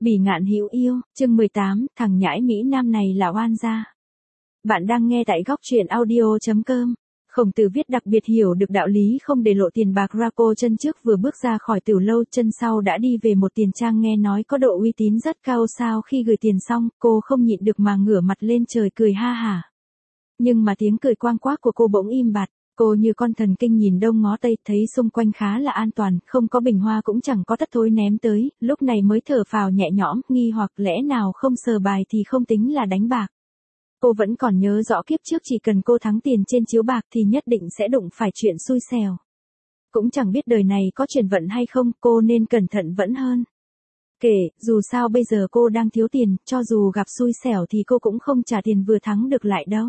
Bỉ ngạn hữu yêu, chương 18, thằng nhãi Mỹ Nam này là oan gia. Bạn đang nghe tại góc truyện audio.com. Khổng Tử Viết đặc biệt hiểu được đạo lý không để lộ tiền bạc ra. Cô chân trước vừa bước ra khỏi tiểu lâu, chân sau đã đi về một tiền trang nghe nói có độ uy tín rất cao. Sau khi gửi tiền xong, cô không nhịn được mà ngửa mặt lên trời cười ha hả. Nhưng mà tiếng cười quang quác của cô bỗng im bặt. Cô như con thần kinh nhìn đông ngó tây, thấy xung quanh khá là an toàn, không có bình hoa cũng chẳng có thất thối ném tới, lúc này mới thở phào nhẹ nhõm, nghi hoặc lẽ nào không sờ bài thì không tính là đánh bạc. Cô vẫn còn nhớ rõ kiếp trước chỉ cần cô thắng tiền trên chiếu bạc thì nhất định sẽ đụng phải chuyện xui xẻo. Cũng chẳng biết đời này có chuyển vận hay không, cô nên cẩn thận vẫn hơn. Kể, dù sao bây giờ cô đang thiếu tiền, cho dù gặp xui xẻo thì cô cũng không trả tiền vừa thắng được lại đâu.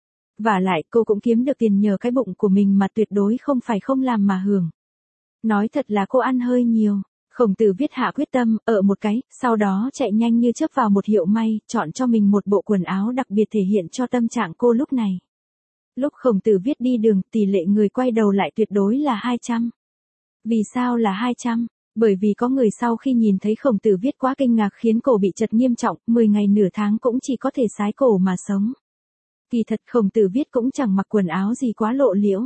Vả lại cô cũng kiếm được tiền nhờ cái bụng của mình mà tuyệt đối không phải không làm mà hưởng. Nói thật là cô ăn hơi nhiều. Khổng Tử Viết hạ quyết tâm, ở một cái, sau đó chạy nhanh như chớp vào một hiệu may, chọn cho mình một bộ quần áo đặc biệt thể hiện cho tâm trạng cô lúc này. Lúc Khổng Tử Viết đi đường, tỷ lệ người quay đầu lại tuyệt đối là 200. Vì sao là 200? Bởi vì có người sau khi nhìn thấy Khổng Tử Viết quá kinh ngạc khiến cổ bị chật nghiêm trọng, 10 ngày nửa tháng cũng chỉ có thể sái cổ mà sống. Kỳ thật Khổng Tử Viết cũng chẳng mặc quần áo gì quá lộ liễu.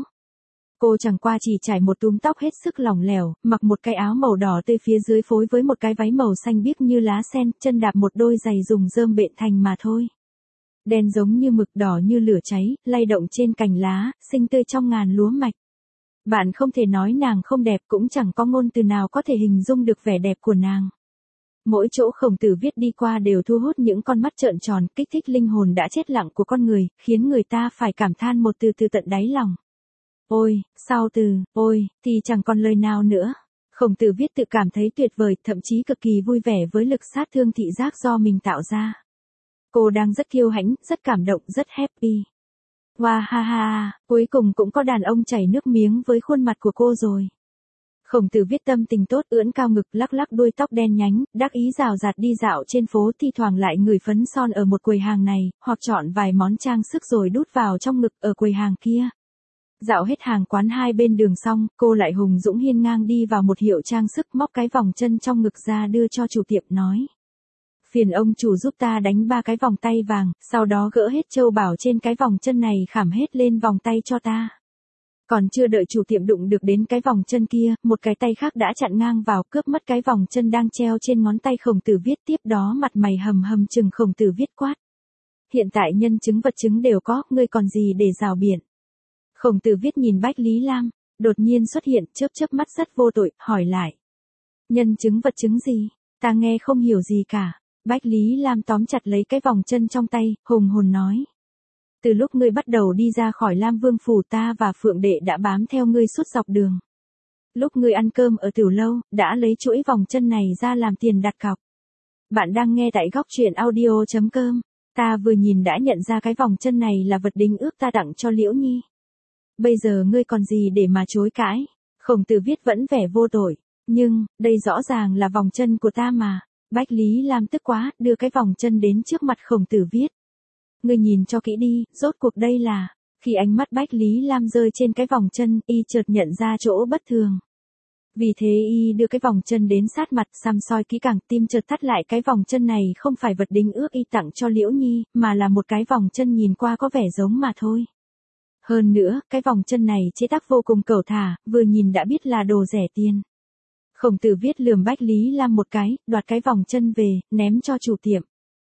Cô chẳng qua chỉ trải một túm tóc hết sức lỏng lẻo, mặc một cái áo màu đỏ tươi phía dưới phối với một cái váy màu xanh biếc như lá sen, chân đạp một đôi giày dùng rơm bện thành mà thôi. Đen giống như mực, đỏ như lửa cháy, lay động trên cành lá, xinh tươi trong ngàn lúa mạch. Bạn không thể nói nàng không đẹp, cũng chẳng có ngôn từ nào có thể hình dung được vẻ đẹp của nàng. Mỗi chỗ Khổng Tử Viết đi qua đều thu hút những con mắt trợn tròn, kích thích linh hồn đã chết lặng của con người, khiến người ta phải cảm than một từ từ tận đáy lòng. Ôi, sau từ, ôi, thì chẳng còn lời nào nữa. Khổng Tử Viết tự cảm thấy tuyệt vời, thậm chí cực kỳ vui vẻ với lực sát thương thị giác do mình tạo ra. Cô đang rất kiêu hãnh, rất cảm động, rất happy. Wow ha ha, cuối cùng cũng có đàn ông chảy nước miếng với khuôn mặt của cô rồi. Khổng Tử Viết tâm tình tốt, ưỡn cao ngực, lắc lắc đuôi tóc đen nhánh, đắc ý rào rạt đi dạo trên phố, thi thoảng lại ngửi phấn son ở một quầy hàng này, hoặc chọn vài món trang sức rồi đút vào trong ngực ở quầy hàng kia. Dạo hết hàng quán hai bên đường xong, cô lại hùng dũng hiên ngang đi vào một hiệu trang sức, móc cái vòng chân trong ngực ra đưa cho chủ tiệm nói. Phiền ông chủ giúp ta đánh 3 cái vòng tay vàng, sau đó gỡ hết châu bảo trên cái vòng chân này khảm hết lên vòng tay cho ta. Còn chưa đợi chủ tiệm đụng được đến cái vòng chân kia, một cái tay khác đã chặn ngang vào cướp mất cái vòng chân đang treo trên ngón tay Khổng Tử Viết, tiếp đó mặt mày hầm hầm trừng Khổng Tử Viết quát. Hiện tại nhân chứng vật chứng đều có, ngươi còn gì để rào biện. Khổng Tử Viết nhìn Bách Lý Lam, đột nhiên xuất hiện, chớp chớp mắt rất vô tội, hỏi lại. Nhân chứng vật chứng gì? Ta nghe không hiểu gì cả. Bách Lý Lam tóm chặt lấy cái vòng chân trong tay, hùng hồn nói. Từ lúc ngươi bắt đầu đi ra khỏi Lam Vương phủ, ta và Phượng Đệ đã bám theo ngươi suốt dọc đường. Lúc ngươi ăn cơm ở tiểu lâu, đã lấy chuỗi vòng chân này ra làm tiền đặt cọc. Bạn đang nghe tại góc truyện audio.com. Ta vừa nhìn đã nhận ra cái vòng chân này là vật đính ước ta tặng cho Liễu Nhi. Bây giờ ngươi còn gì để mà chối cãi? Khổng Tử Viết vẫn vẻ vô tội. Nhưng, đây rõ ràng là vòng chân của ta mà. Bách Lý Lam tức quá, đưa cái vòng chân đến trước mặt Khổng Tử Viết. Ngươi nhìn cho kỹ đi, rốt cuộc đây là. Khi ánh mắt Bách Lý Lam rơi trên cái vòng chân, y chợt nhận ra chỗ bất thường. Vì thế y đưa cái vòng chân đến sát mặt, săm soi kỹ càng, tim chợt thắt lại, cái vòng chân này không phải vật đính ước y tặng cho Liễu Nhi, mà là một cái vòng chân nhìn qua có vẻ giống mà thôi. Hơn nữa, cái vòng chân này chế tác vô cùng cẩu thả, vừa nhìn đã biết là đồ rẻ tiền. Khổng Tử Viết lườm Bách Lý Lam một cái, đoạt cái vòng chân về, ném cho chủ tiệm.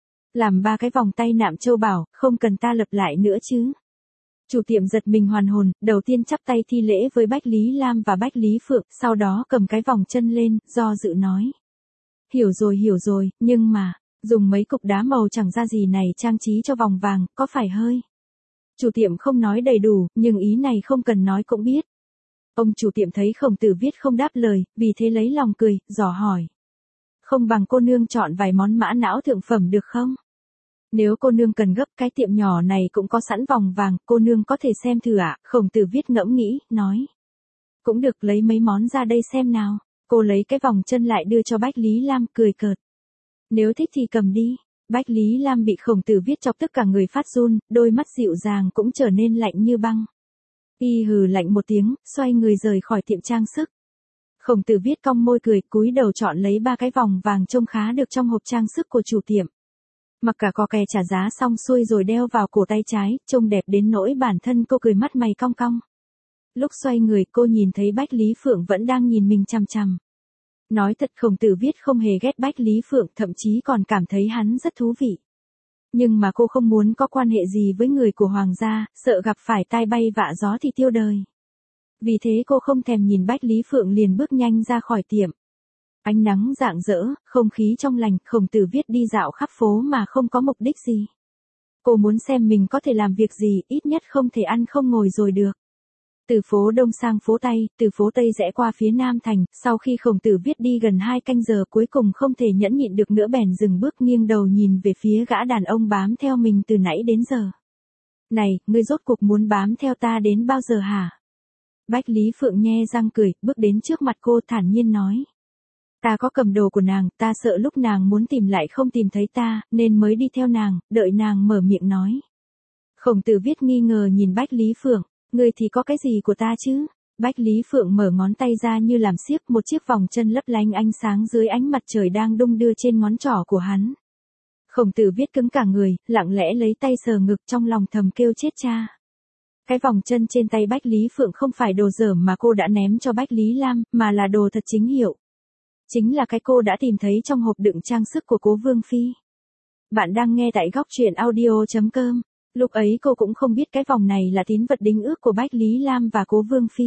Làm 3 cái vòng tay nạm châu bảo, không cần ta lập lại nữa chứ. Chủ tiệm giật mình hoàn hồn, đầu tiên chắp tay thi lễ với Bách Lý Lam và Bách Lý Phượng, sau đó cầm cái vòng chân lên, do dự nói. Hiểu rồi, nhưng mà, dùng mấy cục đá màu chẳng ra gì này trang trí cho vòng vàng, có phải hơi. Chủ tiệm không nói đầy đủ, nhưng ý này không cần nói cũng biết. Ông chủ tiệm thấy Khổng Tử Viết không đáp lời, vì thế lấy lòng cười, dò hỏi. Không bằng cô nương chọn vài món mã não thượng phẩm được không? Nếu cô nương cần gấp, cái tiệm nhỏ này cũng có sẵn vòng vàng, cô nương có thể xem thử ạ. Khổng Tử Viết ngẫm nghĩ, nói. Cũng được, lấy mấy món ra đây xem nào. Cô lấy cái vòng chân lại đưa cho Bách Lý Lam, cười cợt. Nếu thích thì cầm đi. Bách Lý Lam bị Khổng Tử Viết chọc tức cả người phát run, đôi mắt dịu dàng cũng trở nên lạnh như băng. Y hừ lạnh một tiếng, xoay người rời khỏi tiệm trang sức. Khổng Tử Viết cong môi cười, cúi đầu chọn lấy 3 cái vòng vàng trông khá được trong hộp trang sức của chủ tiệm. Mặc cả có kè trả giá xong xuôi rồi đeo vào cổ tay trái, trông đẹp đến nỗi bản thân cô cười mắt mày cong cong. Lúc xoay người cô nhìn thấy Bách Lý Phượng vẫn đang nhìn mình chằm chằm. Nói thật Khổng Tử Viết không hề ghét Bách Lý Phượng, thậm chí còn cảm thấy hắn rất thú vị. Nhưng mà cô không muốn có quan hệ gì với người của hoàng gia, sợ gặp phải tai bay vạ gió thì tiêu đời. Vì thế cô không thèm nhìn Bách Lý Phượng liền bước nhanh ra khỏi tiệm. Ánh nắng rạng rỡ, không khí trong lành, Khổng Tử Viết đi dạo khắp phố mà không có mục đích gì. Cô muốn xem mình có thể làm việc gì, ít nhất không thể ăn không ngồi rồi được. Từ phố Đông sang phố Tây, từ phố Tây rẽ qua phía Nam Thành, sau khi Khổng Tử Viết đi gần 2 canh giờ cuối cùng không thể nhẫn nhịn được nữa bèn dừng bước nghiêng đầu nhìn về phía gã đàn ông bám theo mình từ nãy đến giờ. Này, ngươi rốt cuộc muốn bám theo ta đến bao giờ hả? Bách Lý Phượng nhe răng cười, bước đến trước mặt cô thản nhiên nói. Ta có cầm đồ của nàng, ta sợ lúc nàng muốn tìm lại không tìm thấy ta, nên mới đi theo nàng, đợi nàng mở miệng nói. Khổng Tử Viết nghi ngờ nhìn Bách Lý Phượng, ngươi thì có cái gì của ta chứ? Bách Lý Phượng mở ngón tay ra như làm xiếc, một chiếc vòng chân lấp lánh ánh sáng dưới ánh mặt trời đang đung đưa trên ngón trỏ của hắn. Khổng Tử Viết cứng cả người, lặng lẽ lấy tay sờ ngực trong lòng thầm kêu chết cha. Cái vòng chân trên tay Bách Lý Phượng không phải đồ dởm mà cô đã ném cho Bách Lý Lam, mà là đồ thật chính hiệu. Chính là cái cô đã tìm thấy trong hộp đựng trang sức của Cố Vương Phi. Bạn đang nghe tại góc truyện audio.com. Lúc ấy cô cũng không biết cái vòng này là tín vật đính ước của Bách Lý Lam và Cố Vương Phi.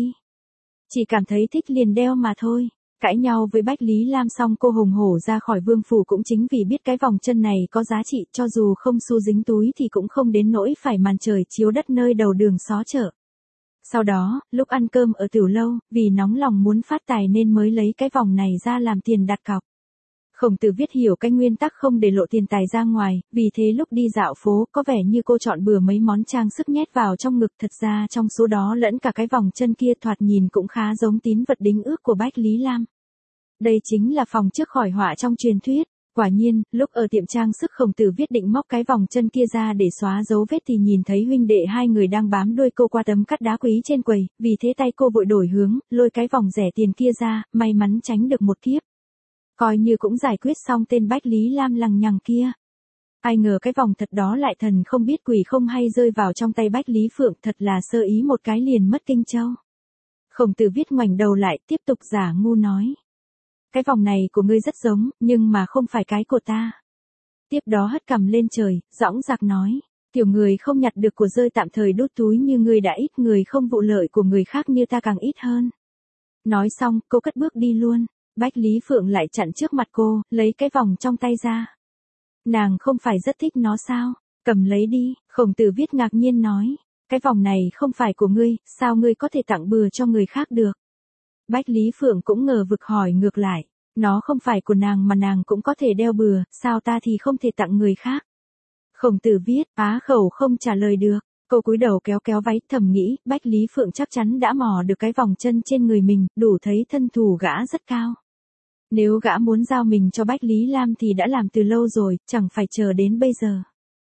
Chỉ cảm thấy thích liền đeo mà thôi. Cãi nhau với Bách Lý Lam xong cô hùng hổ ra khỏi vương phủ cũng chính vì biết cái vòng chân này có giá trị, cho dù không xu dính túi thì cũng không đến nỗi phải màn trời chiếu đất nơi đầu đường xó chợ. Sau đó, lúc ăn cơm ở tiểu lâu, vì nóng lòng muốn phát tài nên mới lấy cái vòng này ra làm tiền đặt cọc. Khổng Tử Viết hiểu cái nguyên tắc không để lộ tiền tài ra ngoài, vì thế lúc đi dạo phố có vẻ như cô chọn bừa mấy món trang sức nhét vào trong ngực, thật ra trong số đó lẫn cả cái vòng chân kia thoạt nhìn cũng khá giống tín vật đính ước của Bách Lý Lam. Đây chính là phòng trước khỏi họa trong truyền thuyết. Quả nhiên, lúc ở tiệm trang sức Khổng Tử Viết định móc cái vòng chân kia ra để xóa dấu vết thì nhìn thấy huynh đệ hai người đang bám đuôi cô qua tấm cắt đá quý trên quầy, vì thế tay cô vội đổi hướng, lôi cái vòng rẻ tiền kia ra, may mắn tránh được một kiếp. Coi như cũng giải quyết xong tên Bách Lý Lam lằng nhằng kia. Ai ngờ cái vòng thật đó lại thần không biết quỷ không hay rơi vào trong tay Bách Lý Phượng, thật là sơ ý một cái liền mất kinh châu. Khổng Tử Viết ngoảnh đầu lại tiếp tục giả ngu nói. Cái vòng này của ngươi rất giống, nhưng mà không phải cái của ta. Tiếp đó hất cằm lên trời, dõng dạc nói. Kiểu người không nhặt được của rơi tạm thời đút túi như ngươi đã ít, người không vụ lợi của người khác như ta càng ít hơn. Nói xong, cô cất bước đi luôn. Bách Lý Phượng lại chặn trước mặt cô, lấy cái vòng trong tay ra. Nàng không phải rất thích nó sao? Cầm lấy đi, Khổng Tử Viết ngạc nhiên nói. Cái vòng này không phải của ngươi, sao ngươi có thể tặng bừa cho người khác được? Bách Lý Phượng cũng ngờ vực hỏi ngược lại. Nó không phải của nàng mà nàng cũng có thể đeo bừa, sao ta thì không thể tặng người khác? Khổng Tử Viết, á khẩu không trả lời được. Cô cúi đầu kéo kéo váy, thầm nghĩ, Bách Lý Phượng chắc chắn đã mò được cái vòng chân trên người mình, đủ thấy thân thủ gã rất cao. Nếu gã muốn giao mình cho Bách Lý Lam thì đã làm từ lâu rồi, chẳng phải chờ đến bây giờ.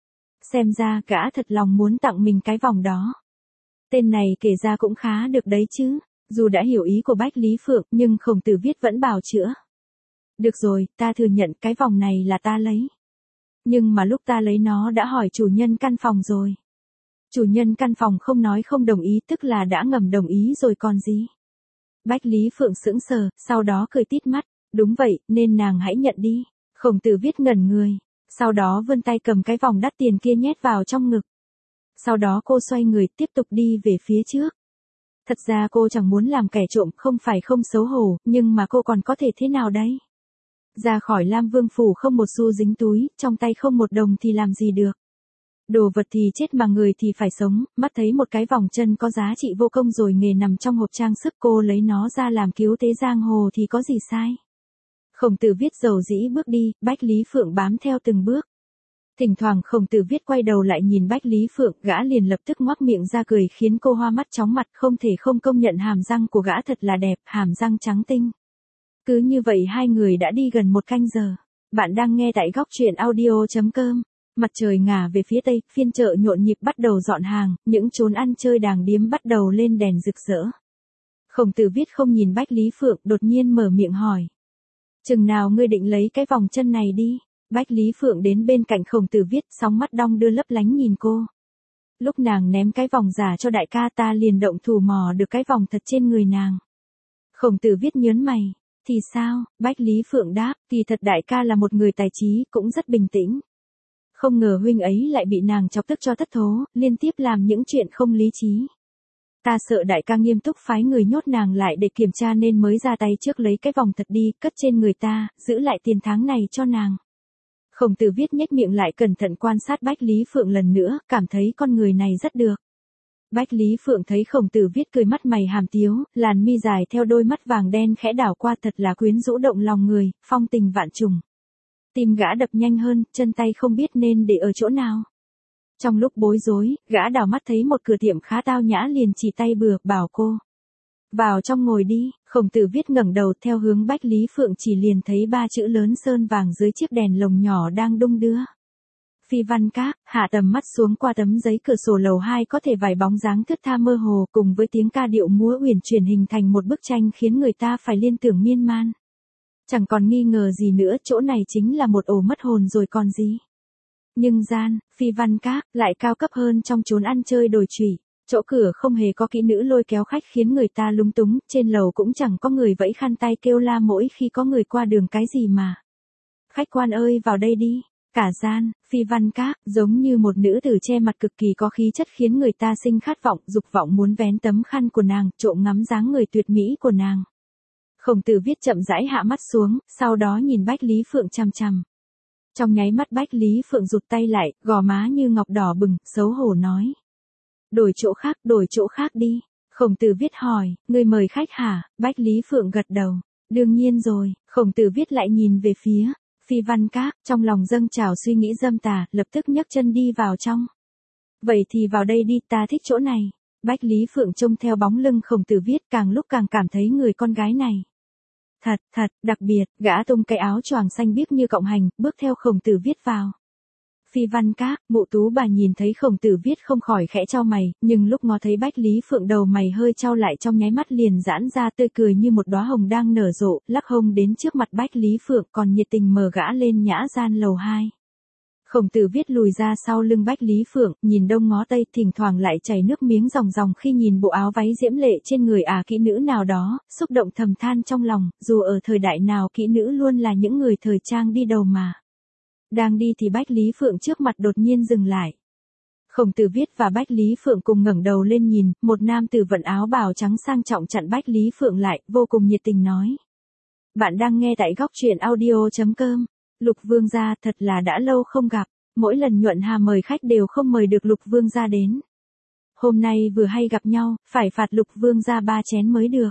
Xem ra gã thật lòng muốn tặng mình cái vòng đó. Tên này kể ra cũng khá được đấy chứ. Dù đã hiểu ý của Bách Lý Phượng, nhưng Khổng Tử Viết vẫn bào chữa. Được rồi, ta thừa nhận cái vòng này là ta lấy. Nhưng mà lúc ta lấy nó đã hỏi chủ nhân căn phòng rồi. Chủ nhân căn phòng không nói không đồng ý, tức là đã ngầm đồng ý rồi còn gì. Bách Lý Phượng sững sờ, sau đó cười tít mắt. Đúng vậy, nên nàng hãy nhận đi. Khổng Tử Viết ngẩn người. Sau đó vươn tay cầm cái vòng đắt tiền kia nhét vào trong ngực. Sau đó cô xoay người tiếp tục đi về phía trước. Thật ra cô chẳng muốn làm kẻ trộm, không phải không xấu hổ, nhưng mà cô còn có thể thế nào đấy? Ra khỏi Lam Vương phủ không một xu dính túi, trong tay không một đồng thì làm gì được? Đồ vật thì chết mà người thì phải sống, mắt thấy một cái vòng chân có giá trị vô công rồi nghề nằm trong hộp trang sức, cô lấy nó ra làm cứu tế giang hồ thì có gì sai? Khổng Tử Viết dầu dĩ bước đi, Bách Lý Phượng bám theo từng bước. Thỉnh thoảng Khổng Tử Viết quay đầu lại nhìn Bách Lý Phượng, gã liền lập tức ngoác miệng ra cười khiến cô hoa mắt chóng mặt, không thể không công nhận hàm răng của gã thật là đẹp, hàm răng trắng tinh. Cứ như vậy hai người đã đi gần 1 canh giờ. Bạn đang nghe tại góc truyện audio.com. Mặt trời ngả về phía tây, phiên chợ nhộn nhịp bắt đầu dọn hàng, những chốn ăn chơi đàng điếm bắt đầu lên đèn rực rỡ. Khổng Tử Viết không nhìn Bách Lý Phượng, đột nhiên mở miệng hỏi. Chừng nào ngươi định lấy cái vòng chân này đi? Bách Lý Phượng đến bên cạnh Khổng Tử Viết, sóng mắt đong đưa lấp lánh nhìn cô. Lúc nàng ném cái vòng giả cho đại ca ta liền động thủ mò được cái vòng thật trên người nàng. Khổng Tử Viết nhớn mày. Thì sao? Bách Lý Phượng đáp, thì thật đại ca là một người tài trí, cũng rất bình tĩnh. Không ngờ huynh ấy lại bị nàng chọc tức cho thất thố, liên tiếp làm những chuyện không lý trí. Ta sợ đại ca nghiêm túc phái người nhốt nàng lại để kiểm tra nên mới ra tay trước lấy cái vòng thật đi, cất trên người ta, giữ lại tiền tháng này cho nàng. Khổng Tử Viết nhếch miệng lại cẩn thận quan sát Bách Lý Phượng lần nữa, cảm thấy con người này rất được. Bách Lý Phượng thấy Khổng Tử Viết cười mắt mày hàm tiếu, làn mi dài theo đôi mắt vàng đen khẽ đảo qua thật là quyến rũ động lòng người, phong tình vạn trùng. Tim gã đập nhanh hơn, chân tay không biết nên để ở chỗ nào. Trong lúc bối rối, gã đảo mắt thấy một cửa tiệm khá tao nhã liền chỉ tay bừa, bảo cô. Vào trong ngồi đi. Khổng Tử Viết ngẩng đầu theo hướng Bách Lý Phượng chỉ liền thấy 3 chữ lớn sơn vàng dưới chiếc đèn lồng nhỏ đang đung đưa. Phi Văn Các. Hạ tầm mắt xuống qua tấm giấy cửa sổ lầu 2 có thể vài bóng dáng thướt tha mơ hồ cùng với tiếng ca điệu múa uyển chuyển hình thành một bức tranh khiến người ta phải liên tưởng miên man. Chẳng còn nghi ngờ gì nữa, chỗ này chính là một ổ mất hồn rồi còn gì. Nhưng gian, Phi Văn Các, lại cao cấp hơn trong chốn ăn chơi đồi trụy. Chỗ cửa không hề có kỹ nữ lôi kéo khách khiến người ta lúng túng, trên lầu cũng chẳng có người vẫy khăn tay kêu la mỗi khi có người qua đường cái gì mà. Khách quan ơi vào đây đi. Cả gian, Phi Văn Các, giống như một nữ tử che mặt cực kỳ có khí chất khiến người ta sinh khát vọng, dục vọng muốn vén tấm khăn của nàng, trộm ngắm dáng người tuyệt mỹ của nàng. Khổng Tử Viết chậm rãi hạ mắt xuống, sau đó nhìn Bách Lý Phượng chằm chằm. Trong nháy mắt Bách Lý Phượng rụt tay lại, gò má như ngọc đỏ bừng, xấu hổ nói. Đổi chỗ khác đi. Khổng Tử Viết hỏi, ngươi mời khách hả? Bách Lý Phượng gật đầu. Đương nhiên rồi. Khổng Tử Viết lại nhìn về phía Phi Văn Các, trong lòng dâng trào suy nghĩ dâm tà, lập tức nhấc chân đi vào trong. Vậy thì vào đây đi, ta thích chỗ này. Bách Lý Phượng trông theo bóng lưng Khổng Tử Viết càng lúc càng cảm thấy người con gái này. Thật, đặc biệt, gã tung cái áo choàng xanh biếc như cộng hành, bước theo Khổng Tử Viết vào. Phi Văn Các, Mộ Tú bà nhìn thấy Khổng Tử Viết không khỏi khẽ chau mày, nhưng lúc ngó thấy Bách Lý Phượng đầu mày hơi chau lại trong nháy mắt liền giãn ra tươi cười như một đóa hồng đang nở rộ, lắc hông đến trước mặt Bách Lý Phượng còn nhiệt tình mời gã lên nhã gian lầu 2. Khổng Tử Viết lùi ra sau lưng Bách Lý Phượng, nhìn đông ngó tây, thỉnh thoảng lại chảy nước miếng ròng ròng khi nhìn bộ áo váy diễm lệ trên người kỹ nữ nào đó, xúc động thầm than trong lòng, dù ở thời đại nào kỹ nữ luôn là những người thời trang đi đầu mà. Đang đi thì Bách Lý Phượng trước mặt đột nhiên dừng lại. Khổng Tử Viết và Bách Lý Phượng cùng ngẩng đầu lên nhìn, một nam tử vận áo bào trắng sang trọng chặn Bách Lý Phượng lại, vô cùng nhiệt tình nói. Bạn đang nghe tại góc truyện audio.com. Lục Vương gia thật là đã lâu không gặp, mỗi lần Nhuận Hà mời khách đều không mời được Lục Vương gia đến. Hôm nay vừa hay gặp nhau, phải phạt Lục Vương gia 3 chén mới được.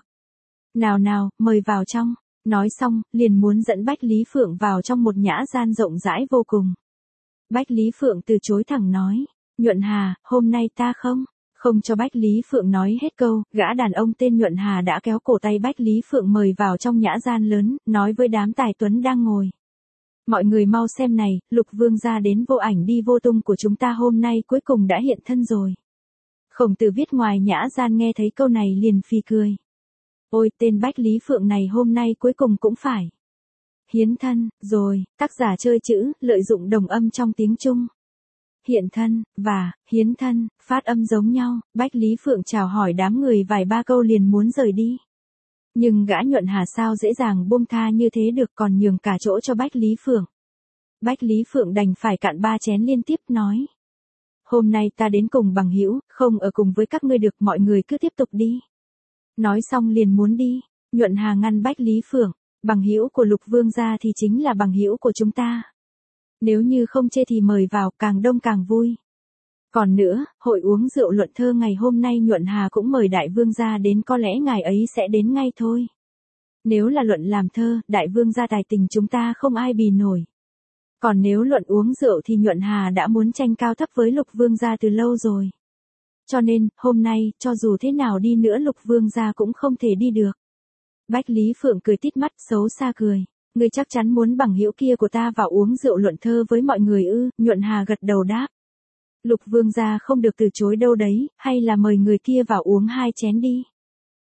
Nào, mời vào trong. Nói xong, liền muốn dẫn Bách Lý Phượng vào trong một nhã gian rộng rãi vô cùng. Bách Lý Phượng từ chối thẳng nói, Nhuận Hà, hôm nay ta không cho Bách Lý Phượng nói hết câu, gã đàn ông tên Nhuận Hà đã kéo cổ tay Bách Lý Phượng mời vào trong nhã gian lớn, nói với đám tài tuấn đang ngồi. Mọi người mau xem này, Lục Vương gia đến vô ảnh đi vô tung của chúng ta hôm nay cuối cùng đã hiện thân rồi. Khổng Tử Viết ngoài nhã gian nghe thấy câu này liền phì cười. Ôi, tên Bách Lý Phượng này hôm nay cuối cùng cũng phải hiến thân, rồi, tác giả chơi chữ, lợi dụng đồng âm trong tiếng Trung. Hiện thân, và, hiến thân, phát âm giống nhau, Bách Lý Phượng chào hỏi đám người vài ba câu liền muốn rời đi. Nhưng gã Nhuận Hà sao dễ dàng buông tha như thế được, còn nhường cả chỗ cho Bách Lý Phượng. Bách Lý Phượng đành phải cạn 3 chén liên tiếp nói. Hôm nay ta đến cùng bằng hữu, không ở cùng với các ngươi được, mọi người cứ tiếp tục đi. Nói xong liền muốn đi, Nhuận Hà ngăn Bách Lý Phượng, bằng hữu của Lục Vương gia thì chính là bằng hữu của chúng ta. Nếu như không chê thì mời vào, càng đông càng vui. Còn nữa, hội uống rượu luận thơ ngày hôm nay Nhuận Hà cũng mời Đại Vương gia đến, có lẽ ngài ấy sẽ đến ngay thôi. Nếu là luận làm thơ, Đại Vương gia tài tình chúng ta không ai bì nổi. Còn nếu luận uống rượu thì Nhuận Hà đã muốn tranh cao thấp với Lục Vương gia từ lâu rồi. Cho nên, hôm nay, cho dù thế nào đi nữa Lục Vương gia cũng không thể đi được. Bách Lý Phượng cười tít mắt, xấu xa cười. Ngươi chắc chắn muốn bằng hữu kia của ta vào uống rượu luận thơ với mọi người ư? Nhuận Hà gật đầu đáp. Lục Vương gia không được từ chối đâu đấy, hay là mời người kia vào uống 2 chén đi.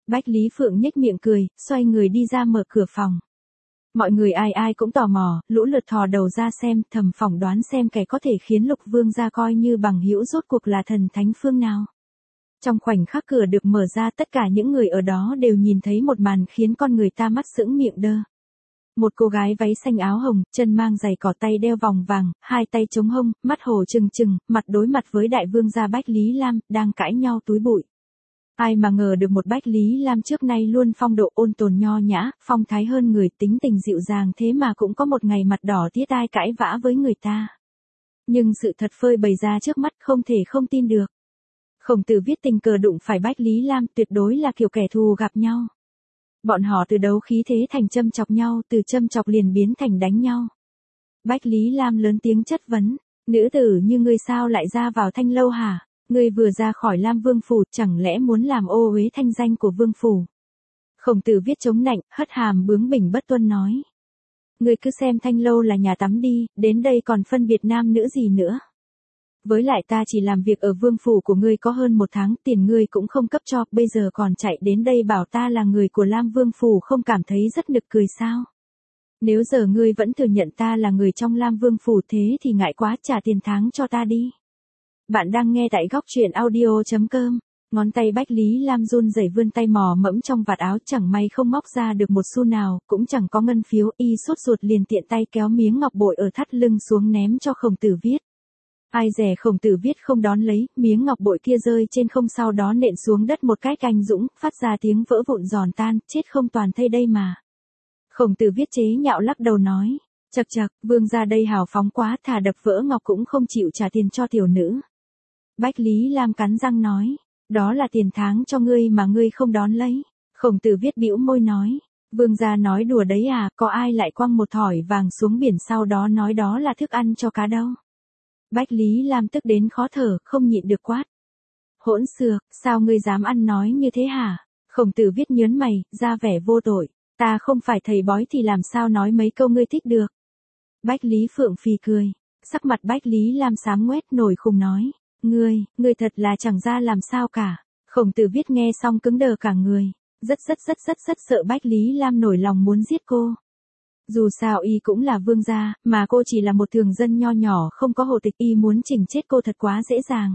Bách Lý Phượng nhếch miệng cười, xoay người đi ra mở cửa phòng. Mọi người ai ai cũng tò mò, lũ lượt thò đầu ra xem, thầm phỏng đoán xem kẻ có thể khiến Lục Vương gia coi như bằng hữu rốt cuộc là thần thánh phương nào. Trong khoảnh khắc cửa được mở ra, tất cả những người ở đó đều nhìn thấy một màn khiến con người ta mắt sững miệng đơ. Một cô gái váy xanh áo hồng, chân mang giày cỏ, tay đeo vòng vàng, hai tay chống hông, mắt hồ trừng trừng, mặt đối mặt với đại vương gia Bách Lý Lam, đang cãi nhau túi bụi. Ai mà ngờ được một Bách Lý Lam trước nay luôn phong độ ôn tồn nho nhã, phong thái hơn người, tính tình dịu dàng thế mà cũng có một ngày mặt đỏ tía tai cãi vã với người ta. Nhưng sự thật phơi bày ra trước mắt, không thể không tin được. Khổng Tử viết tình cờ đụng phải Bách Lý Lam, tuyệt đối là kiểu kẻ thù gặp nhau. Bọn họ từ đấu khí thế thành châm chọc nhau, từ châm chọc liền biến thành đánh nhau. Bách Lý Lam lớn tiếng chất vấn, nữ tử như ngươi sao lại ra vào Thanh lâu hả? Ngươi vừa ra khỏi Lam Vương phủ, chẳng lẽ muốn làm ô uế thanh danh của Vương phủ? Khổng Tử viết chống nạnh, hất hàm bướng bỉnh bất tuân nói. Ngươi cứ xem Thanh lâu là nhà tắm đi, đến đây còn phân biệt nam nữ gì nữa? Với lại ta chỉ làm việc ở vương phủ của ngươi có hơn 1 tháng, tiền ngươi cũng không cấp cho, bây giờ còn chạy đến đây bảo ta là người của Lam Vương phủ, không cảm thấy rất nực cười sao? Nếu giờ ngươi vẫn thừa nhận ta là người trong Lam Vương phủ thế thì ngại quá, trả tiền tháng cho ta đi. Bạn đang nghe tại góc truyện audio.com. Ngón tay Bách Lý Lam run rẩy vươn tay mò mẫm trong vạt áo, chẳng may không móc ra được một xu nào, cũng chẳng có ngân phiếu, y sốt ruột liền tiện tay kéo miếng ngọc bội ở thắt lưng xuống ném cho Khổng Tử viết. Ai dè Khổng Tử viết không đón lấy, miếng ngọc bội kia rơi trên không, sau đó nện xuống đất một cái anh dũng, phát ra tiếng vỡ vụn giòn tan, chết không toàn thây đây mà. Khổng Tử viết chế nhạo lắc đầu nói, chậc chậc, vương gia đây hào phóng quá, thà đập vỡ ngọc cũng không chịu trả tiền cho tiểu nữ. Bách Lý Lam cắn răng nói, đó là tiền tháng cho ngươi mà ngươi không đón lấy. Khổng Tử viết bĩu môi nói, vương gia nói đùa đấy à, có ai lại quăng một thỏi vàng xuống biển sau đó nói đó là thức ăn cho cá đâu. Bách Lý Lam tức đến khó thở, không nhịn được quát. Hỗn xược, sao ngươi dám ăn nói như thế hả? Khổng Tử viết nhớn mày, ra vẻ vô tội, ta không phải thầy bói thì làm sao nói mấy câu ngươi thích được. Bách Lý Phượng phì cười, sắc mặt Bách Lý Lam xám ngoét nổi khùng nói, ngươi thật là chẳng ra làm sao cả. Khổng Tử viết nghe xong cứng đờ cả người, rất sợ Bách Lý Lam nổi lòng muốn giết cô. Dù sao y cũng là vương gia, mà cô chỉ là một thường dân nho nhỏ không có hộ tịch, y muốn chỉnh chết cô thật quá dễ dàng.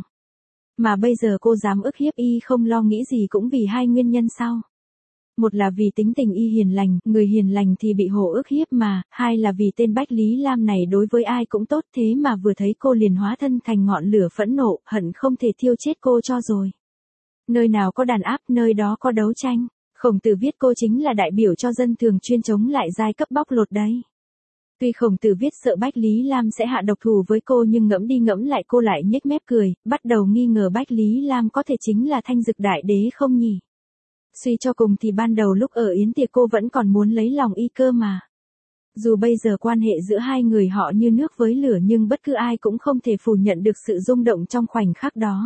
Mà bây giờ cô dám ức hiếp y không lo nghĩ gì cũng vì hai nguyên nhân sau. Một là vì tính tình y hiền lành, người hiền lành thì bị hổ ức hiếp mà, hai là vì tên Bách Lý Lam này đối với ai cũng tốt, thế mà vừa thấy cô liền hóa thân thành ngọn lửa phẫn nộ, hận không thể thiêu chết cô cho rồi. Nơi nào có đàn áp, nơi đó có đấu tranh. Khổng Tử viết cô chính là đại biểu cho dân thường chuyên chống lại giai cấp bóc lột đấy. Tuy Khổng Tử viết sợ Bách Lý Lam sẽ hạ độc thủ với cô nhưng ngẫm đi ngẫm lại cô lại nhếch mép cười, bắt đầu nghi ngờ Bách Lý Lam có thể chính là Thanh Dực Đại Đế không nhỉ? Suy cho cùng thì ban đầu lúc ở yến tiệc cô vẫn còn muốn lấy lòng y cơ mà. Dù bây giờ quan hệ giữa hai người họ như nước với lửa nhưng bất cứ ai cũng không thể phủ nhận được sự rung động trong khoảnh khắc đó.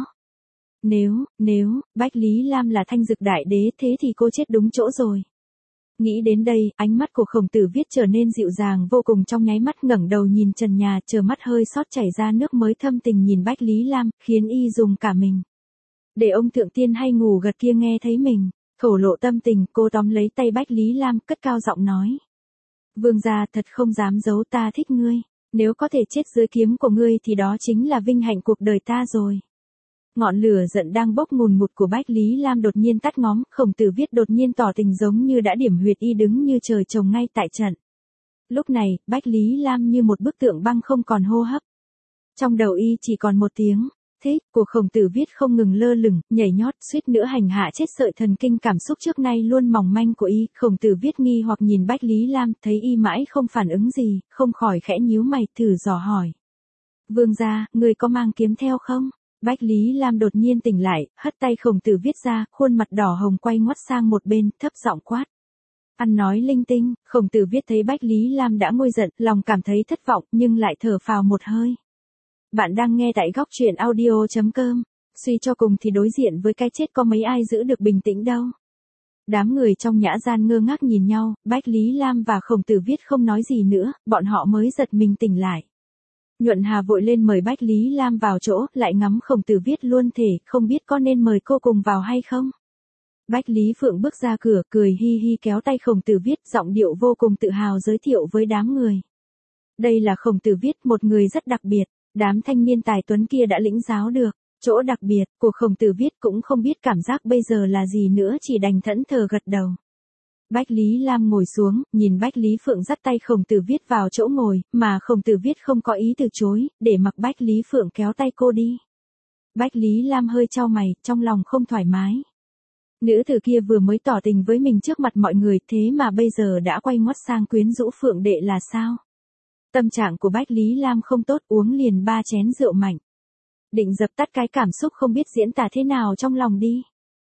Nếu, Bách Lý Lam là Thanh Dực Đại Đế thế thì cô chết đúng chỗ rồi. Nghĩ đến đây, ánh mắt của Khổng Tử viết trở nên dịu dàng vô cùng, trong nháy mắt ngẩng đầu nhìn trần nhà, chờ mắt hơi xót chảy ra nước mới thâm tình nhìn Bách Lý Lam, khiến y dùng cả mình. Để ông thượng tiên hay ngủ gật kia nghe thấy mình thổ lộ tâm tình, cô tóm lấy tay Bách Lý Lam, cất cao giọng nói. Vương gia thật không dám giấu, ta thích ngươi. Nếu có thể chết dưới kiếm của ngươi thì đó chính là vinh hạnh cuộc đời ta rồi. Ngọn lửa giận đang bốc ngùn ngụt của Bách Lý Lam đột nhiên tắt ngóm, Khổng Tử viết đột nhiên tỏ tình giống như đã điểm huyệt, y đứng như trời trồng ngay tại trận. Lúc này, Bách Lý Lam như một bức tượng băng không còn hô hấp. Trong đầu y chỉ còn một tiếng, thích, của Khổng Tử viết không ngừng lơ lửng, nhảy nhót, suýt nữa hành hạ chết sợi thần kinh cảm xúc trước nay luôn mỏng manh của y. Khổng Tử viết nghi hoặc nhìn Bách Lý Lam, thấy y mãi không phản ứng gì, không khỏi khẽ nhíu mày, thử dò hỏi. Vương gia, người có mang kiếm theo không? Bách Lý Lam đột nhiên tỉnh lại, hất tay Khổng Tử viết ra, khuôn mặt đỏ hồng quay ngoắt sang một bên, thấp giọng quát. Ăn nói linh tinh. Khổng Tử viết thấy Bách Lý Lam đã nguôi giận, lòng cảm thấy thất vọng, nhưng lại thở phào một hơi. Bạn đang nghe tại góc truyện audio.com. Suy cho cùng thì đối diện với cái chết có mấy ai giữ được bình tĩnh đâu. Đám người trong nhã gian ngơ ngác nhìn nhau, Bách Lý Lam và Khổng Tử viết không nói gì nữa, bọn họ mới giật mình tỉnh lại. Nhuận Hà vội lên mời Bách Lý Lam vào chỗ, lại ngắm Khổng Tử viết luôn thể, không biết có nên mời cô cùng vào hay không. Bách Lý Phượng bước ra cửa, cười hi hi kéo tay Khổng Tử Viết, giọng điệu vô cùng tự hào giới thiệu với đám người. Đây là Khổng Tử Viết, một người rất đặc biệt. Đám thanh niên tài tuấn kia đã lĩnh giáo được. Chỗ đặc biệt của Khổng Tử Viết cũng không biết cảm giác bây giờ là gì nữa, chỉ đành thẫn thờ gật đầu. Bách Lý Lam ngồi xuống, nhìn Bách Lý Phượng dắt tay Khổng Tử Viết vào chỗ ngồi, mà Khổng Tử Viết không có ý từ chối, để mặc Bách Lý Phượng kéo tay cô đi. Bách Lý Lam hơi chau mày, trong lòng không thoải mái. Nữ tử kia vừa mới tỏ tình với mình trước mặt mọi người, thế mà bây giờ đã quay ngoắt sang quyến rũ Phượng đệ là sao? Tâm trạng của Bách Lý Lam không tốt, uống liền 3 chén rượu mạnh. Định dập tắt cái cảm xúc không biết diễn tả thế nào trong lòng đi.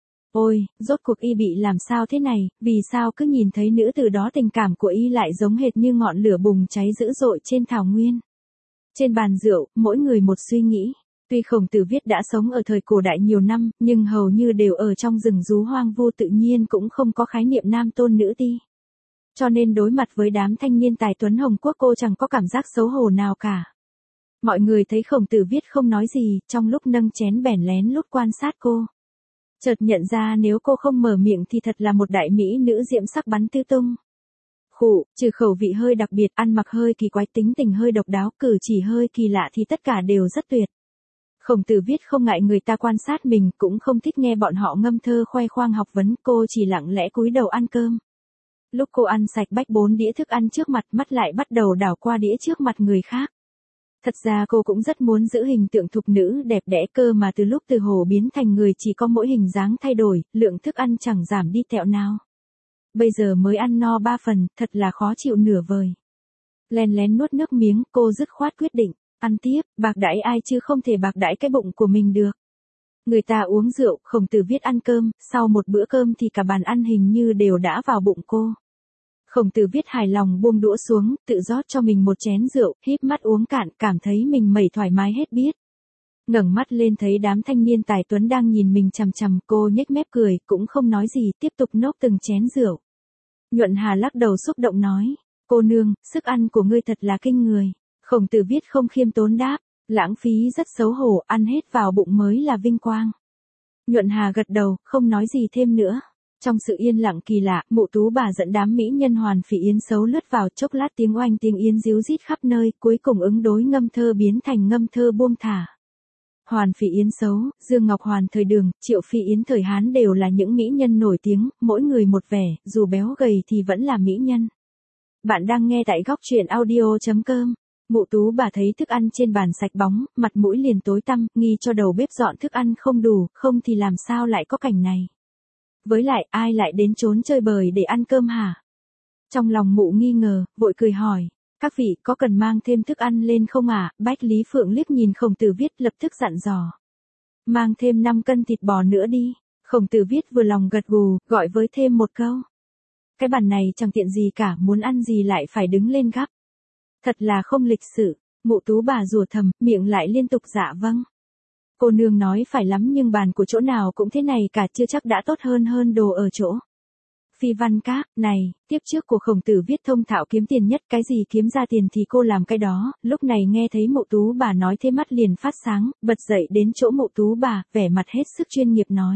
Ôi, rốt cuộc y bị làm sao thế này, vì sao cứ nhìn thấy nữ tử đó tình cảm của y lại giống hệt như ngọn lửa bùng cháy dữ dội trên thảo nguyên. Trên bàn rượu, mỗi người một suy nghĩ. Tuy Khổng Tử Viết đã sống ở thời cổ đại nhiều năm, nhưng hầu như đều ở trong rừng rú hoang vu, tự nhiên cũng không có khái niệm nam tôn nữ ti. Cho nên đối mặt với đám thanh niên tài tuấn Hồng Quốc, cô chẳng có cảm giác xấu hổ nào cả. Mọi người thấy Khổng Tử Viết không nói gì, trong lúc nâng chén bèn lén lút quan sát cô. Chợt nhận ra nếu cô không mở miệng thì thật là một đại mỹ nữ diễm sắc bắn tứ tung. Khụ, trừ khẩu vị hơi đặc biệt, ăn mặc hơi kỳ quái, tính tình hơi độc đáo, cử chỉ hơi kỳ lạ thì tất cả đều rất tuyệt. Khổng Tử Viết không ngại người ta quan sát mình, cũng không thích nghe bọn họ ngâm thơ khoe khoang học vấn, cô chỉ lặng lẽ cúi đầu ăn cơm. Lúc cô ăn sạch bách 4 đĩa thức ăn trước mặt, mắt lại bắt đầu đảo qua đĩa trước mặt người khác. Thật ra cô cũng rất muốn giữ hình tượng thục nữ đẹp đẽ cơ mà từ lúc từ hồ biến thành người chỉ có mỗi hình dáng thay đổi, lượng thức ăn chẳng giảm đi tẹo nào. Bây giờ mới ăn no 3 phần, thật là khó chịu nửa vời. Lén lén nuốt nước miếng, cô dứt khoát quyết định, ăn tiếp, bạc đãi ai chứ không thể bạc đãi cái bụng của mình được. Người ta uống rượu, Khổng Tử Viết ăn cơm, sau một bữa cơm thì cả bàn ăn hình như đều đã vào bụng cô. Khổng Tử Viết hài lòng buông đũa xuống, tự rót cho mình một chén rượu, híp mắt uống cạn, cảm thấy mình mẩy thoải mái hết biết. Ngẩng mắt lên thấy đám thanh niên tài tuấn đang nhìn mình chằm chằm, cô nhếch mép cười, cũng không nói gì, tiếp tục nốc từng chén rượu. Nhuận Hà lắc đầu xúc động nói, cô nương, sức ăn của ngươi thật là kinh người. Khổng Tử Viết không khiêm tốn đáp, lãng phí rất xấu hổ, ăn hết vào bụng mới là vinh quang. Nhuận Hà gật đầu, không nói gì thêm nữa. Trong sự yên lặng kỳ lạ, Mộ Tú Bà dẫn đám mỹ nhân Hoàn Phỉ Yến xấu lướt vào, chốc lát tiếng oanh tiếng yến ríu rít khắp nơi, cuối cùng ứng đối ngâm thơ biến thành ngâm thơ buông thả. Hoàn Phỉ Yến xấu, Dương Ngọc Hoàn thời Đường, Triệu Phi Yến thời Hán đều là những mỹ nhân nổi tiếng, mỗi người một vẻ, dù béo gầy thì vẫn là mỹ nhân. Bạn đang nghe tại góc truyện audio.com. Mộ Tú Bà thấy thức ăn trên bàn sạch bóng, mặt mũi liền tối tăm, nghi cho đầu bếp dọn thức ăn không đủ, không thì làm sao lại có cảnh này. Với lại, ai lại đến trốn chơi bời để ăn cơm hả? Trong lòng Mụ nghi ngờ, vội cười hỏi, các vị có cần mang thêm thức ăn lên không ạ? Bách Lý Phượng liếc nhìn Khổng Tử Viết, lập tức dặn dò. Mang thêm 5 cân thịt bò nữa đi. Khổng Tử Viết vừa lòng gật gù, gọi với thêm một câu. Cái bàn này chẳng tiện gì cả, muốn ăn gì lại phải đứng lên gắp. Thật là không lịch sự. Mộ Tú Bà rủa thầm, miệng lại liên tục dạ vâng. Cô nương nói phải lắm nhưng bàn của chỗ nào cũng thế này cả, chưa chắc đã tốt hơn đồ ở chỗ. Phi Văn Các, này, tiếp trước của Khổng Tử Viết thông thạo kiếm tiền nhất, cái gì kiếm ra tiền thì cô làm cái đó, lúc này nghe thấy Mộ Tú Bà nói thế mắt liền phát sáng, bật dậy đến chỗ Mộ Tú Bà, vẻ mặt hết sức chuyên nghiệp nói.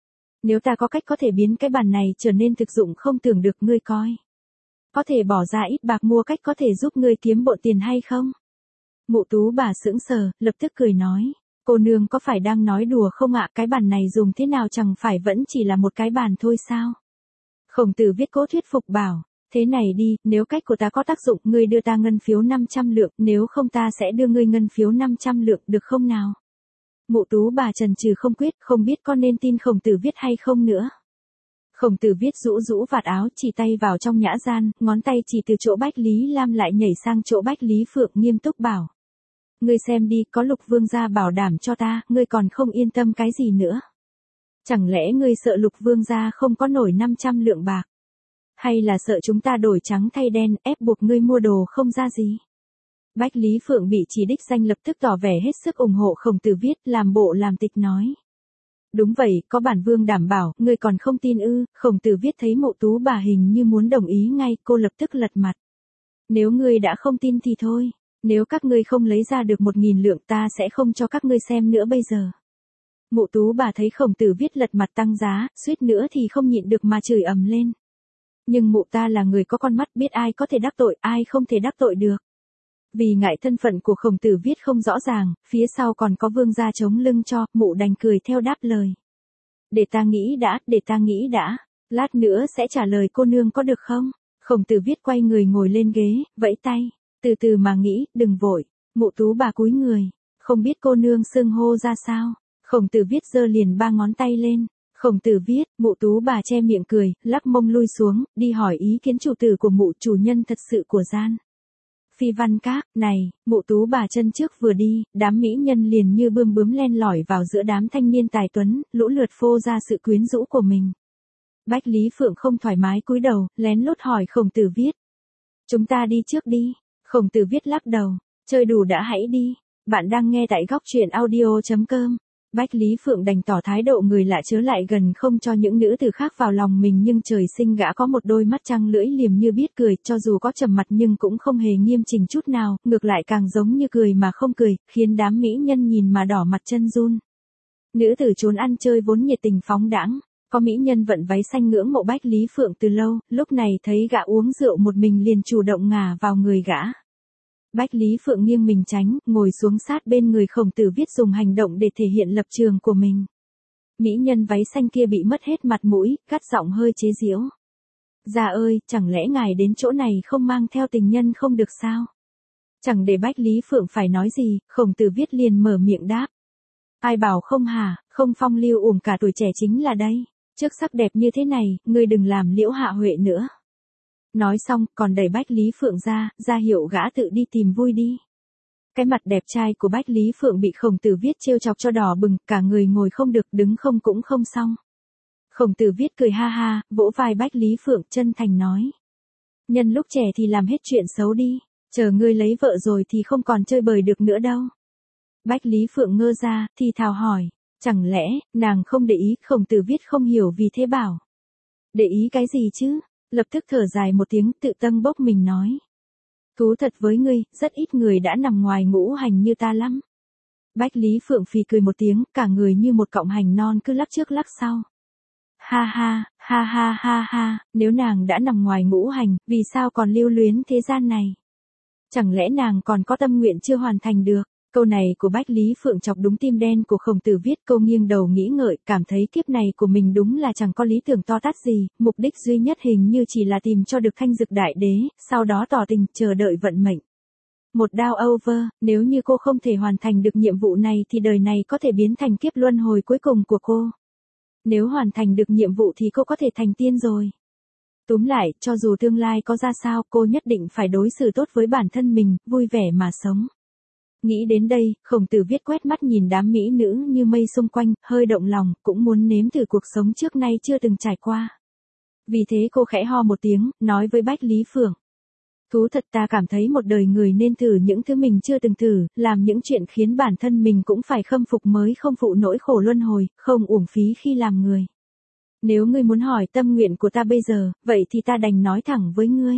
Nếu ta có cách có thể biến cái bàn này trở nên thực dụng không tưởng được, ngươi coi. Có thể bỏ ra ít bạc mua cách có thể giúp ngươi kiếm bộ tiền hay không? Mộ Tú Bà sững sờ, lập tức cười nói. Cô nương có phải đang nói đùa không ạ? Cái bàn này dùng thế nào chẳng phải vẫn chỉ là một cái bàn thôi sao? Khổng Tử Viết cố thuyết phục bảo. Thế này đi, nếu cách của ta có tác dụng, ngươi đưa ta ngân phiếu 500 lượng, nếu không ta sẽ đưa ngươi ngân phiếu 500 lượng, được không nào? Mộ Tú Bà chần chừ không quyết, không biết có nên tin Khổng Tử Viết hay không nữa. Khổng Tử Viết rũ rũ vạt áo, chỉ tay vào trong nhã gian, ngón tay chỉ từ chỗ Bách Lý Lam lại nhảy sang chỗ Bách Lý Phượng, nghiêm túc bảo. Ngươi xem đi, có Lục Vương gia bảo đảm cho ta, ngươi còn không yên tâm cái gì nữa. Chẳng lẽ ngươi sợ Lục Vương gia không có nổi 500 lượng bạc? Hay là sợ chúng ta đổi trắng thay đen, ép buộc ngươi mua đồ không ra gì? Bách Lý Phượng bị chỉ đích danh lập tức tỏ vẻ hết sức ủng hộ Khổng Tử Viết, làm bộ làm tịch nói. Đúng vậy, có bản vương đảm bảo, ngươi còn không tin ư? Khổng Tử Viết thấy Mộ Tú Bà hình như muốn đồng ý ngay, cô lập tức lật mặt. Nếu ngươi đã không tin thì thôi, nếu các ngươi không lấy ra được 1000 lượng ta sẽ không cho các ngươi xem nữa bây giờ. Mụ Tú bà thấy Khổng Tử Viết lật mặt tăng giá, suýt nữa thì không nhịn được mà chửi ầm lên. Nhưng mụ ta là người có con mắt, biết ai có thể đắc tội, ai không thể đắc tội được. Vì ngại thân phận của Khổng Tử Viết không rõ ràng, phía sau còn có Vương gia chống lưng cho, mụ đành cười theo đáp lời. Để ta nghĩ đã, lát nữa sẽ trả lời cô nương có được không? Khổng Tử Viết quay người ngồi lên ghế, vẫy tay, từ từ mà nghĩ, đừng vội. Mụ Tú bà cúi người, không biết cô nương xưng hô ra sao? Khổng Tử Viết giơ liền 3 ngón tay lên. Khổng Tử Viết, mụ Tú bà che miệng cười, lắc mông lui xuống, đi hỏi ý kiến chủ tử của mụ, chủ nhân thật sự của Gian Phi Văn Các. Này, mụ Tú bà chân trước vừa đi, đám mỹ nhân liền như bươm bướm len lỏi vào giữa đám thanh niên tài tuấn, lũ lượt phô ra sự quyến rũ của mình. Bách Lý Phượng không thoải mái cúi đầu, lén lút hỏi Khổng Tử Viết. Chúng ta đi trước đi. Khổng Tử Viết lắc đầu, chơi đủ đã hãy đi. Bạn đang nghe tại góc truyện audio.com. Bách Lý Phượng đành tỏ thái độ người lạ chớ lại gần, không cho những nữ tử khác vào lòng mình, nhưng trời sinh gã có một đôi mắt trăng lưỡi liềm như biết cười, cho dù có trầm mặt nhưng cũng không hề nghiêm chỉnh chút nào, ngược lại càng giống như cười mà không cười, khiến đám mỹ nhân nhìn mà đỏ mặt chân run. Nữ tử trốn ăn chơi vốn nhiệt tình phóng đãng, có mỹ nhân vận váy xanh ngưỡng mộ Bách Lý Phượng từ lâu, lúc này thấy gã uống rượu một mình liền chủ động ngả vào người gã. Bách Lý Phượng nghiêng mình tránh, ngồi xuống sát bên người Khổng Tử Viết, dùng hành động để thể hiện lập trường của mình. Mỹ nhân váy xanh kia bị mất hết mặt mũi, cắt giọng hơi chế giễu. Gia ơi, chẳng lẽ ngài đến chỗ này không mang theo tình nhân không được sao? Chẳng để Bách Lý Phượng phải nói gì, Khổng Tử Viết liền mở miệng đáp. Ai bảo không hả, không phong lưu uổng cả tuổi trẻ chính là đây. Trước sắc đẹp như thế này, ngươi đừng làm Liễu Hạ Huệ nữa. Nói xong, còn đẩy Bách Lý Phượng ra hiệu gã tự đi tìm vui đi. Cái mặt đẹp trai của Bách Lý Phượng bị Khổng Tử Viết trêu chọc cho đỏ bừng, cả người ngồi không được, đứng không cũng không xong. Khổng Tử Viết cười ha ha, vỗ vai Bách Lý Phượng, chân thành nói. Nhân lúc trẻ thì làm hết chuyện xấu đi, chờ ngươi lấy vợ rồi thì không còn chơi bời được nữa đâu. Bách Lý Phượng ngơ ra, thì thào hỏi, chẳng lẽ, nàng không để ý? Khổng Tử Viết không hiểu vì thế bảo. Để ý cái gì chứ? Lập tức thở dài một tiếng, tự tâm bốc mình nói. Thú thật với ngươi, rất ít người đã nằm ngoài ngũ hành như ta lắm. Bách Lý Phượng phì cười một tiếng, cả người như một cọng hành non cứ lắc trước lắc sau. Ha ha, ha ha ha ha, nếu nàng đã nằm ngoài ngũ hành, vì sao còn lưu luyến thế gian này? Chẳng lẽ nàng còn có tâm nguyện chưa hoàn thành được? Câu này của Bách Lý Phượng chọc đúng tim đen của Khổng Tử Viết, câu nghiêng đầu nghĩ ngợi, cảm thấy kiếp này của mình đúng là chẳng có lý tưởng to tát gì, mục đích duy nhất hình như chỉ là tìm cho được Thanh Dực Đại Đế, sau đó tỏ tình, chờ đợi vận mệnh. Một đao over, nếu như cô không thể hoàn thành được nhiệm vụ này thì đời này có thể biến thành kiếp luân hồi cuối cùng của cô. Nếu hoàn thành được nhiệm vụ thì cô có thể thành tiên rồi. Túm lại, cho dù tương lai có ra sao, cô nhất định phải đối xử tốt với bản thân mình, vui vẻ mà sống. Nghĩ đến đây, Khổng Tử Viết quét mắt nhìn đám mỹ nữ như mây xung quanh, hơi động lòng, cũng muốn nếm thử cuộc sống trước nay chưa từng trải qua. Vì thế cô khẽ ho một tiếng, nói với Bách Lý Phượng. Thú thật ta cảm thấy một đời người nên thử những thứ mình chưa từng thử, làm những chuyện khiến bản thân mình cũng phải khâm phục mới không phụ nỗi khổ luân hồi, không uổng phí khi làm người. Nếu ngươi muốn hỏi tâm nguyện của ta bây giờ, vậy thì ta đành nói thẳng với ngươi.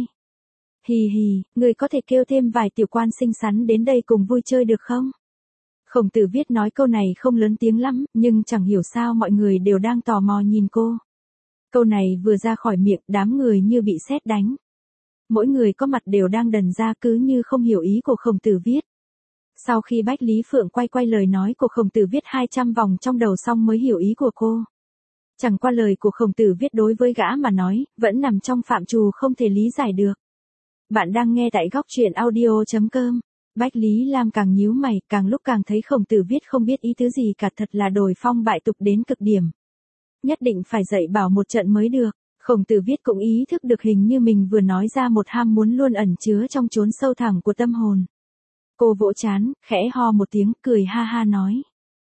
Hì hì, ngươi có thể kêu thêm vài tiểu quan xinh xắn đến đây cùng vui chơi được không? Khổng Tử Viết nói câu này không lớn tiếng lắm, nhưng chẳng hiểu sao mọi người đều đang tò mò nhìn cô. Câu này vừa ra khỏi miệng, đám người như bị sét đánh. Mỗi người có mặt đều đang đần ra, cứ như không hiểu ý của Khổng Tử Viết. Sau khi Bách Lý Phượng quay lời nói của Khổng Tử Viết 200 vòng trong đầu xong mới hiểu ý của cô. Chẳng qua lời của Khổng Tử Viết đối với gã mà nói, vẫn nằm trong phạm trù không thể lý giải được. Bạn đang nghe tại góc truyện audio.com. Bách Lý Lam càng nhíu mày, càng lúc càng thấy Khổng Tử Viết không biết ý tứ gì cả, thật là đồi phong bại tục đến cực điểm. Nhất định phải dạy bảo một trận mới được. Khổng Tử Viết cũng ý thức được hình như mình vừa nói ra một ham muốn luôn ẩn chứa trong chốn sâu thẳm của tâm hồn. Cô vỗ trán, khẽ ho một tiếng, cười ha ha nói.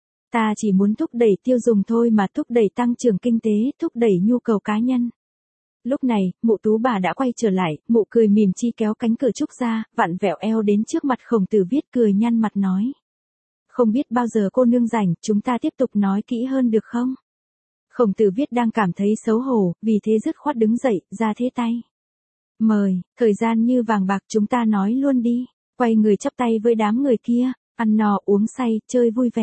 Ta chỉ muốn thúc đẩy tiêu dùng thôi mà, thúc đẩy tăng trưởng kinh tế, thúc đẩy nhu cầu cá nhân. Lúc này, mụ Tú bà đã quay trở lại, mụ cười mỉm chi kéo cánh cửa trúc ra, vặn vẹo eo đến trước mặt Khổng Tử Viết, cười nhăn mặt nói. Không biết bao giờ cô nương rảnh, chúng ta tiếp tục nói kỹ hơn được không? Khổng Tử Viết đang cảm thấy xấu hổ, vì thế dứt khoát đứng dậy, ra thế tay. Mời, thời gian như vàng bạc, chúng ta nói luôn đi. Quay người chắp tay với đám người kia, ăn no uống say, chơi vui vẻ.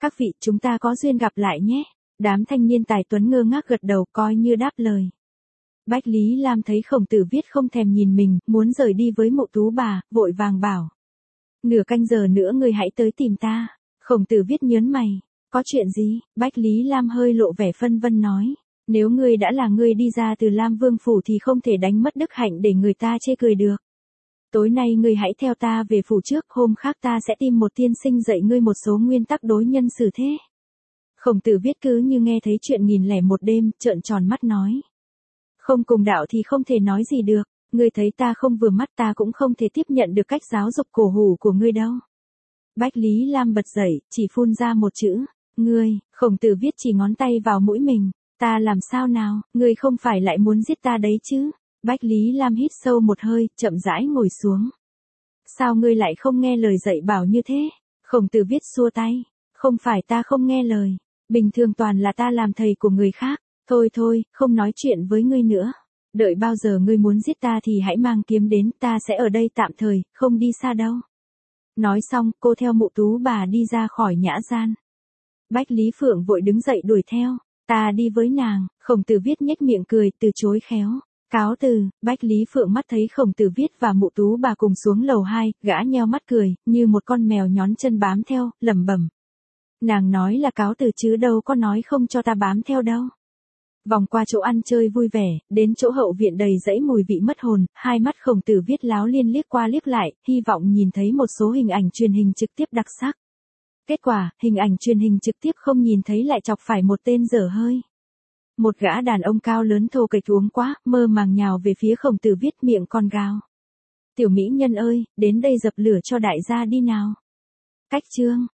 Các vị, chúng ta có duyên gặp lại nhé. Đám thanh niên tài tuấn ngơ ngác gật đầu coi như đáp lời. Bách Lý Lam thấy Khổng Tử Viết không thèm nhìn mình, muốn rời đi với Mộ Tú bà, vội vàng bảo. Nửa canh giờ nữa ngươi hãy tới tìm ta. Khổng Tử Viết nhớn mày. Có chuyện gì? Bách Lý Lam hơi lộ vẻ phân vân nói. Nếu ngươi đã là ngươi đi ra từ Lam Vương Phủ thì không thể đánh mất đức hạnh để người ta chê cười được. Tối nay ngươi hãy theo ta về phủ trước, hôm khác ta sẽ tìm một tiên sinh dạy ngươi một số nguyên tắc đối nhân xử thế. Khổng Tử Viết cứ như nghe thấy chuyện 1001 đêm, trợn tròn mắt nói. Không cùng đạo thì không thể nói gì được, ngươi thấy ta không vừa mắt ta cũng không thể tiếp nhận được cách giáo dục cổ hủ của ngươi đâu. Bách Lý Lam bật dậy, chỉ phun ra một chữ, ngươi. Khổng Tử Viết chỉ ngón tay vào mũi mình, ta làm sao nào, ngươi không phải lại muốn giết ta đấy chứ. Bách Lý Lam hít sâu một hơi, chậm rãi ngồi xuống. Sao ngươi lại không nghe lời dạy bảo như thế? Khổng Tử Viết xua tay, không phải ta không nghe lời, bình thường toàn là ta làm thầy của người khác. Thôi thôi, không nói chuyện với ngươi nữa. Đợi bao giờ ngươi muốn giết ta thì hãy mang kiếm đến, ta sẽ ở đây tạm thời, không đi xa đâu. Nói xong, cô theo Mộ Tú bà đi ra khỏi nhã gian. Bách Lý Phượng vội đứng dậy đuổi theo, ta đi với nàng. Khổng Tử Viết nhếch miệng cười, từ chối khéo. Cáo từ. Bách Lý Phượng mắt thấy Khổng Tử Viết và Mộ Tú bà cùng xuống lầu 2, gã nheo mắt cười, như một con mèo nhón chân bám theo, lẩm bẩm. Nàng nói là cáo từ chứ đâu có nói không cho ta bám theo đâu. Vòng qua chỗ ăn chơi vui vẻ, đến chỗ hậu viện đầy dẫy mùi vị mất hồn, hai mắt Khổng Tử Viết láo liên liếc qua liếc lại, hy vọng nhìn thấy một số hình ảnh truyền hình trực tiếp đặc sắc. Kết quả, hình ảnh truyền hình trực tiếp không nhìn thấy lại chọc phải một tên dở hơi. Một gã đàn ông cao lớn thô kệch uống quá, mơ màng nhào về phía Khổng Tử Viết miệng con gào. Tiểu mỹ nhân ơi, đến đây dập lửa cho đại gia đi nào. Cách chương